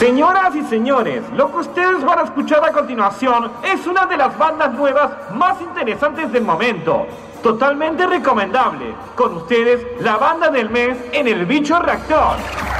Señoras y señores, lo que ustedes van a escuchar a continuación es una de las bandas nuevas más interesantes del momento. Totalmente recomendable. Con ustedes, la banda del mes en El Bicho Reactor.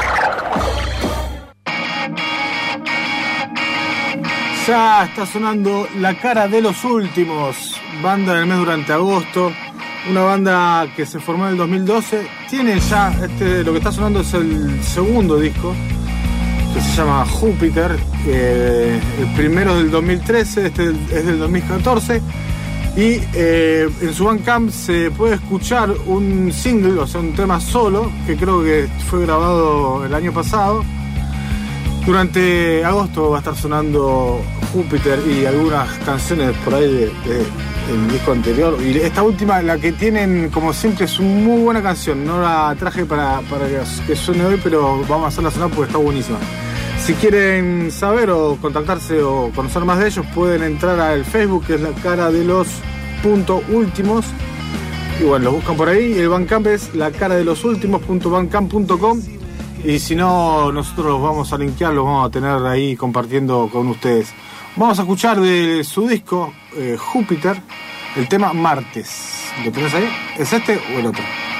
Ya está sonando La Cara de los Últimos, banda del mes durante agosto. Una banda que se formó en el 2012. Tiene ya, lo que está sonando es el segundo disco, que se llama Júpiter. El primero es del 2013, este es del 2014. Y en su Bandcamp se puede escuchar un single, o sea, un tema solo, que creo que fue grabado el año pasado. Durante agosto va a estar sonando Júpiter y algunas canciones por ahí del disco anterior. Y esta última, la que tienen, como siempre, es una muy buena canción. No la traje para que suene hoy, pero vamos a hacerla sonar porque está buenísima. Si quieren saber o contactarse o conocer más de ellos, pueden entrar al Facebook, que es La Cara de los .últimos. Y bueno, los buscan por ahí. El Bandcamp es lacaradelosúltimos.bandcamp.com. Y si no, nosotros los vamos a linkear, los vamos a tener ahí compartiendo con ustedes. Vamos a escuchar de su disco, Júpiter, el tema Martes. ¿Lo tenés ahí? ¿Es este o el otro?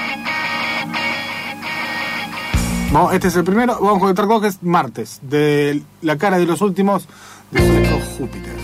Vamos, este es el primero. Vamos a conectar con que es Martes, de La Cara de los Últimos, de su disco Júpiter.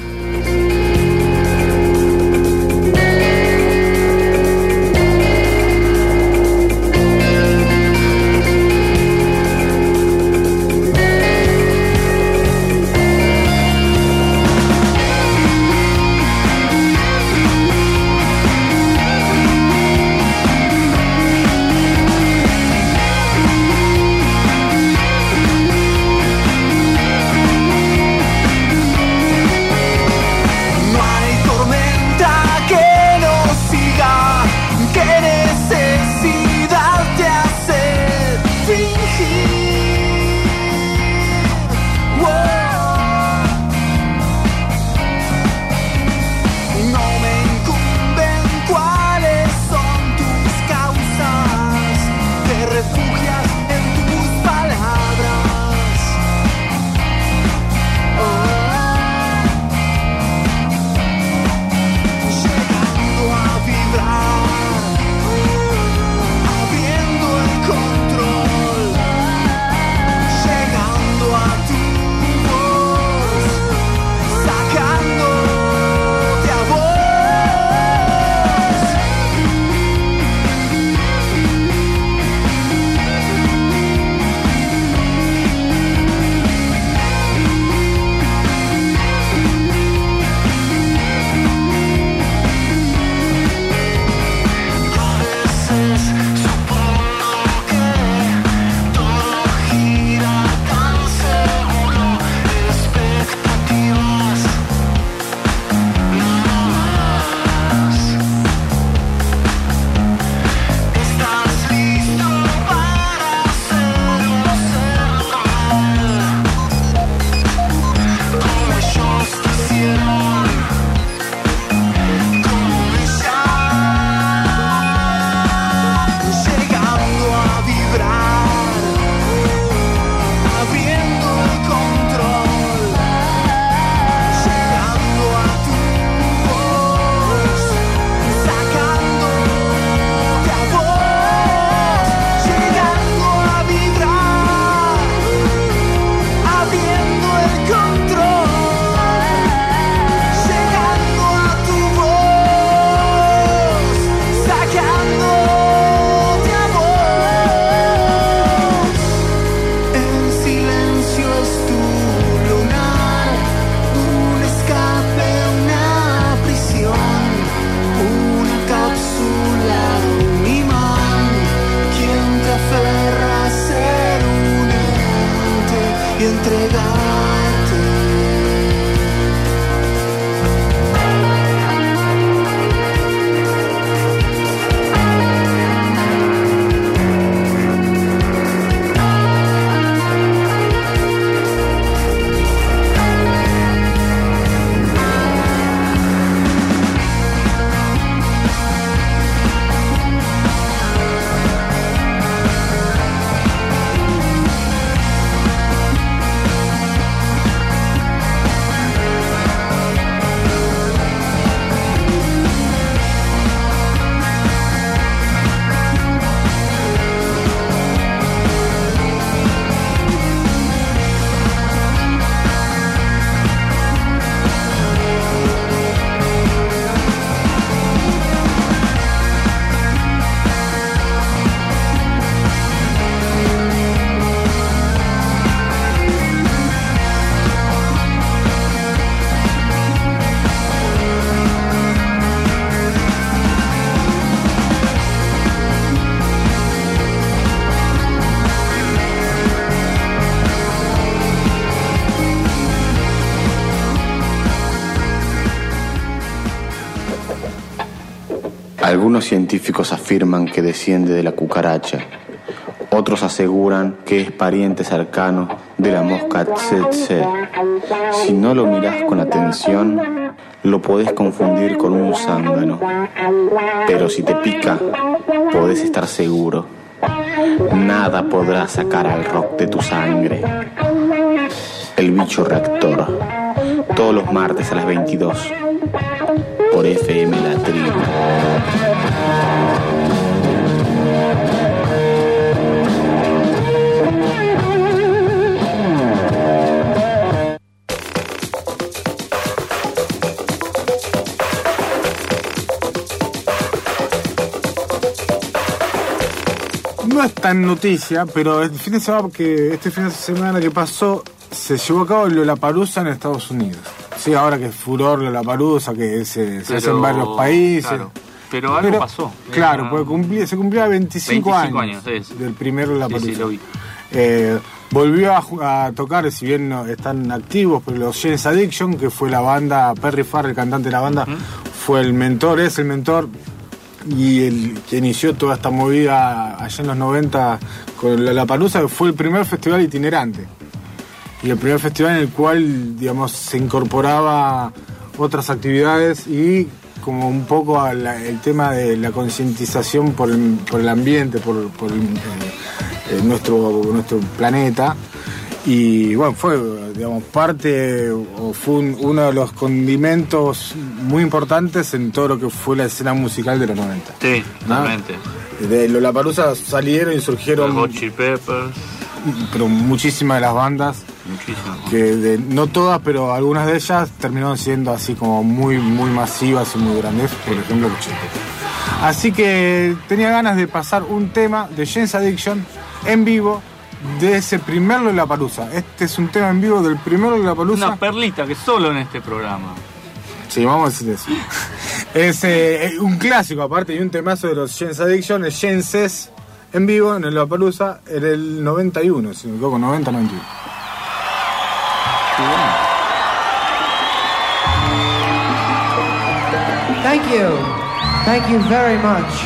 Algunos científicos afirman que desciende de la cucaracha. Otros aseguran que es pariente cercano de la mosca tsetse. Si no lo mirás con atención, lo podés confundir con un zángano. Pero si te pica, podés estar seguro. Nada podrá sacar al rock de tu sangre. El bicho reactor. Todos los martes a las 22. Por FM La Tribu. No es tan noticia, pero este fin de semana que pasó se llevó a cabo el Lollapalooza en Estados Unidos. Sí, ahora que es furor Lollapalooza, que se hace en varios países. Claro, pero algo pasó. Claro, porque se cumplía 25 años del primer Lollapalooza. Sí, lo vi. Volvió a tocar, si bien no están activos, pero los Jane's Addiction, que fue la banda, Perry Farrell, el cantante de la banda, fue el mentor, es el mentor y el que inició toda esta movida allá en los 90 con Lollapalooza. Fue el primer festival itinerante y el primer festival en el cual, digamos, se incorporaba otras actividades y como un poco el tema de la concientización por el ambiente, por nuestro planeta. Y bueno, fue, digamos, parte o fue uno de los condimentos muy importantes en todo lo que fue la escena musical de los 90. Sí, totalmente. De Lollapalooza salieron y surgieron Hot Chili Peppers, pero muchísimas de las bandas, que no todas, pero algunas de ellas terminaron siendo así como muy, muy masivas y muy grandes, por ejemplo los Chili Peppers. Así que tenía ganas de pasar un tema de Jane's Addiction en vivo de ese primer Lollapalooza. Este es un tema en vivo del primer Lollapalooza. Una perlita que solo en este programa. Sí, vamos a decir eso. Es un clásico, aparte, y un temazo de los Jane's Addiction, es Jane's en vivo en el Lollapalooza en el 91, si me equivoco, 90-91. Thank you. Thank you very much.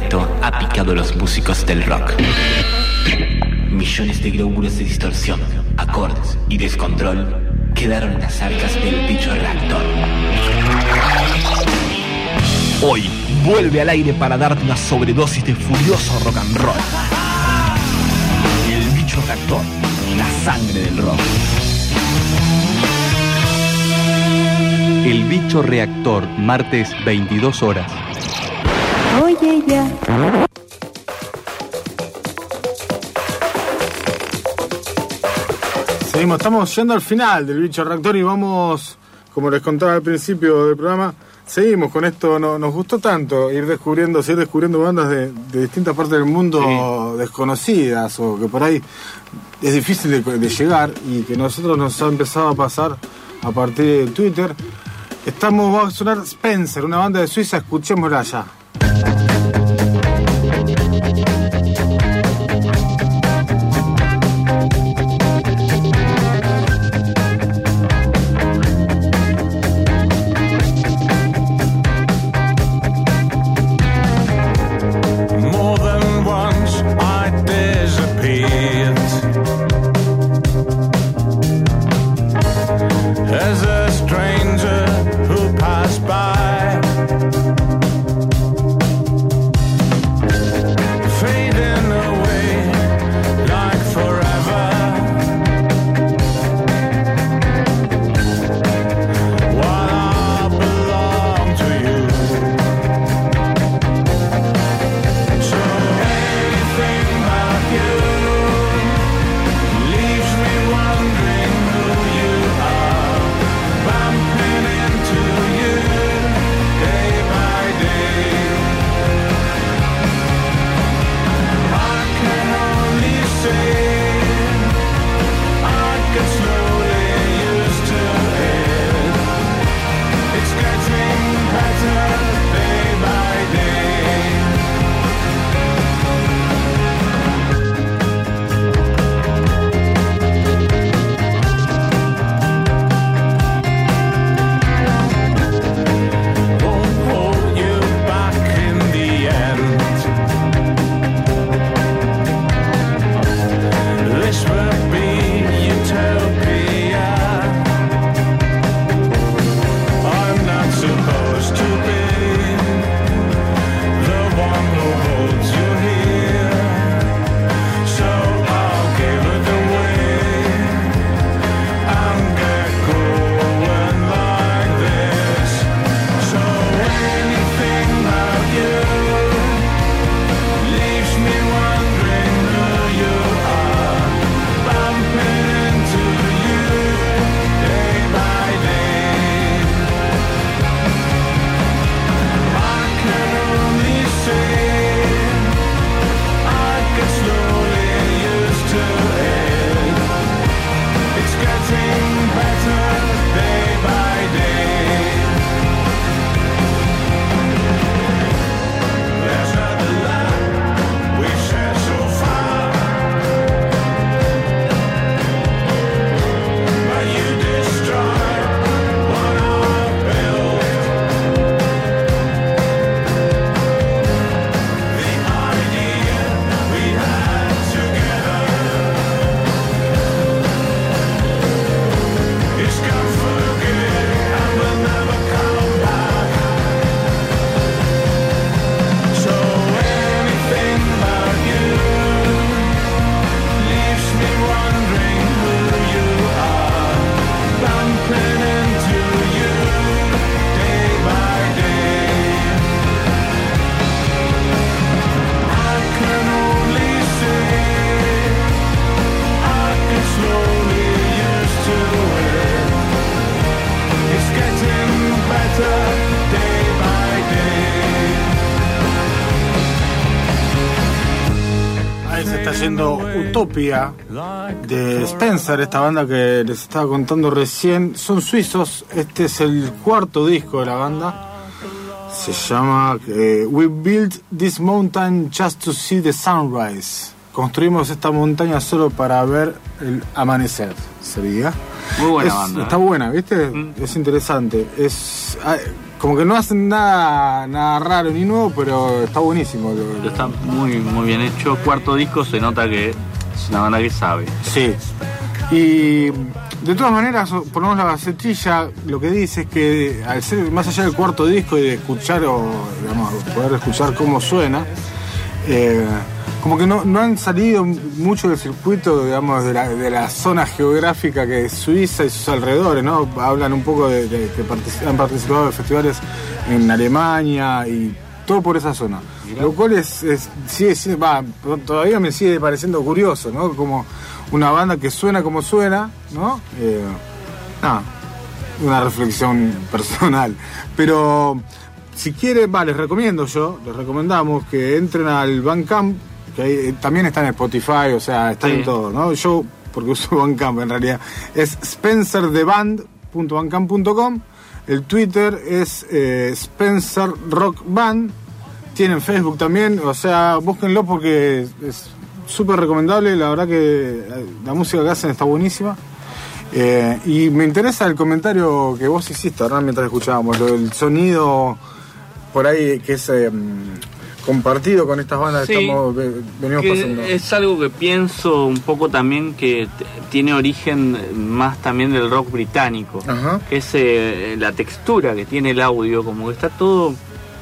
momento ha picado a los músicos del rock. Millones de glóbulos de distorsión, acordes y descontrol quedaron en las arcas del bicho reactor. Hoy vuelve al aire para darte una sobredosis de furioso rock and roll. El bicho reactor, la sangre del rock. El bicho reactor, martes 22 horas. Oye ya. Seguimos, estamos yendo al final del bicho reactor y vamos, como les contaba al principio del programa, seguimos con esto. Nos gustó tanto seguir descubriendo bandas de distintas partes del mundo, sí, desconocidas o que por ahí es difícil de llegar, y que nosotros nos ha empezado a pasar a partir de Twitter. Va a sonar Spencer, una banda de Suiza, escuchémosla ya. Utopia de Spencer, esta banda que les estaba contando recién. Son suizos, este es el cuarto disco de la banda. Se llama We Built This Mountain Just to See the Sunrise. Construimos esta montaña solo para ver el amanecer, sería. Muy buena banda. Está buena, ¿viste? Es interesante. como que no hacen nada raro ni nuevo, pero está buenísimo. Está muy, muy bien hecho. Cuarto disco, se nota que es una banda que sabe. Sí. Y de todas maneras, por lo menos la Gacetilla lo que dice es que al ser más allá del cuarto disco y de escuchar o digamos, poder escuchar cómo suena, como que no han salido mucho del circuito, digamos, de la zona geográfica que es Suiza y sus alrededores, ¿no? Hablan un poco de que han participado de festivales en Alemania y todo por esa zona. Mirá. Lo cual todavía me sigue pareciendo curioso, ¿no? Como una banda que suena como suena, ¿no? Una reflexión personal. Pero si quieren, les recomendamos que entren al Bandcamp, que ahí también está en Spotify, o sea, está en todo, ¿no? Yo, porque uso Bandcamp en realidad, es spencertheband.bandcamp.com. El Twitter es Spencer Rock Band. Tienen Facebook también, o sea, búsquenlo porque es súper recomendable. La verdad que la música que hacen está buenísima. Y me interesa el comentario que vos hiciste, ¿verdad? Mientras escuchábamos, el sonido por ahí que es compartido con estas bandas que venimos pasando. Es algo que pienso un poco también que tiene origen más también del rock británico. Ajá. Que es la textura que tiene el audio, como que está todo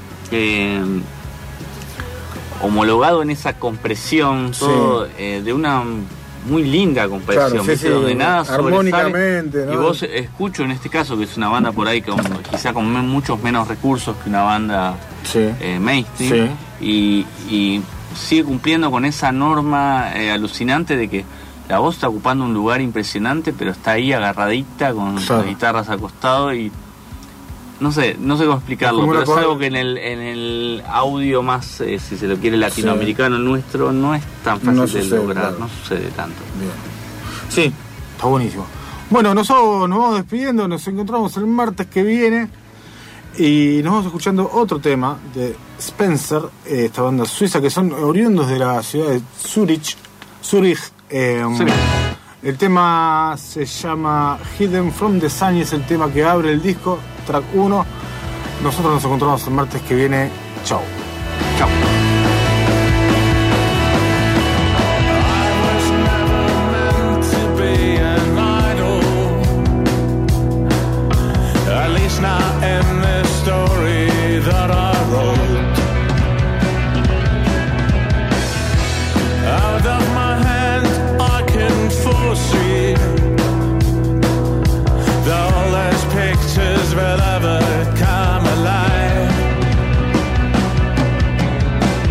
homologado en esa compresión, todo de una muy linda compresión, claro, donde nada armónicamente, ¿no? Y vos escucho en este caso que es una banda por ahí quizá con muchos menos recursos que una banda mainstream, y sigue cumpliendo con esa norma alucinante de que la voz está ocupando un lugar impresionante, pero está ahí agarradita con las guitarras al costado y no sé cómo explicarlo, pero es algo que en el audio más, si se lo quiere, latinoamericano nuestro, no es tan fácil de lograr, no sucede tanto. Bien. Sí, está buenísimo. Bueno, nosotros nos vamos despidiendo, nos encontramos el martes que viene y nos vamos escuchando otro tema de Spencer, esta banda suiza que son oriundos de la ciudad de Zurich. El tema se llama Hidden from the Sun y es el tema que abre el disco, track 1. Nosotros nos encontramos el martes que viene. Chao. Chao. Will ever come alive.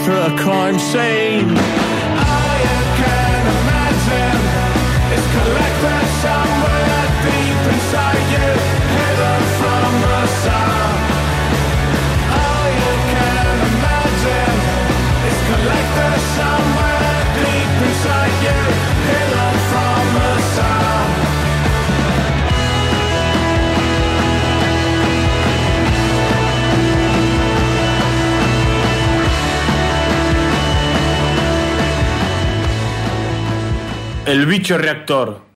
after a crime scene. All you can imagine is collector somewhere deep inside you, hidden from the sun. All you can imagine is collector somewhere deep inside you, hidden from the sun. El bicho reactor.